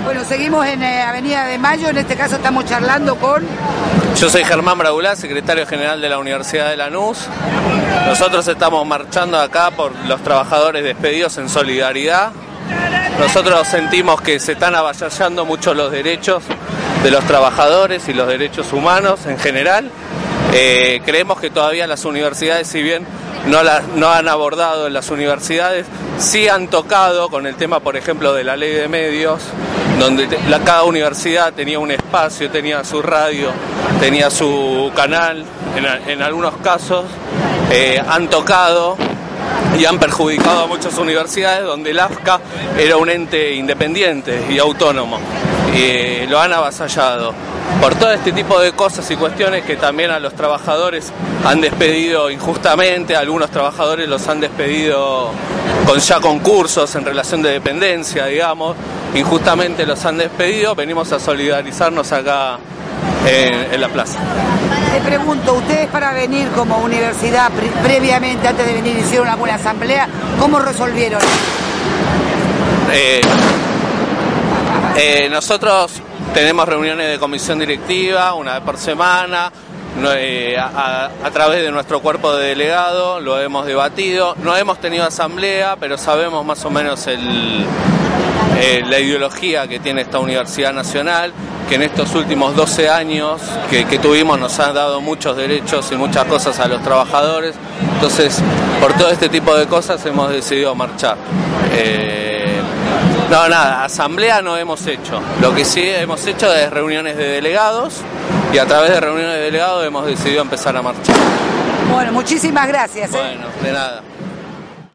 Bueno, seguimos en Avenida de Mayo, en este caso estamos charlando con... Yo soy Germán Braulá, secretario general de la Universidad de Lanús. Nosotros estamos marchando acá por los trabajadores despedidos en solidaridad. Nosotros sentimos que se están avasallando mucho los derechos de los trabajadores y los derechos humanos en general. Creemos que todavía las universidades, si bien no han abordado en las universidades, sí han tocado con el tema, por ejemplo, de la ley de medios, donde cada universidad tenía un espacio, tenía su radio, tenía su canal. En algunos casos han tocado y han perjudicado a muchas universidades donde el AFCA era un ente independiente y autónomo. Lo han avasallado por todo este tipo de cosas y cuestiones, que también a los trabajadores han despedido injustamente. Algunos trabajadores los han despedido con ya concursos en relación de dependencia, digamos, injustamente los han despedido. Venimos a solidarizarnos acá en la plaza. Te pregunto, ustedes para venir como universidad, previamente, antes de venir, hicieron alguna asamblea, ¿cómo resolvieron? Nosotros tenemos reuniones de comisión directiva una vez por semana, a través de nuestro cuerpo de delegados lo hemos debatido. No hemos tenido asamblea, pero sabemos más o menos la ideología que tiene esta Universidad Nacional, que en estos últimos 12 años que tuvimos nos han dado muchos derechos y muchas cosas a los trabajadores. Entonces, por todo este tipo de cosas hemos decidido marchar. Asamblea no hemos hecho. Lo que sí hemos hecho es reuniones de delegados, y a través de reuniones de delegados hemos decidido empezar a marchar. Bueno, muchísimas gracias. Bueno, de nada.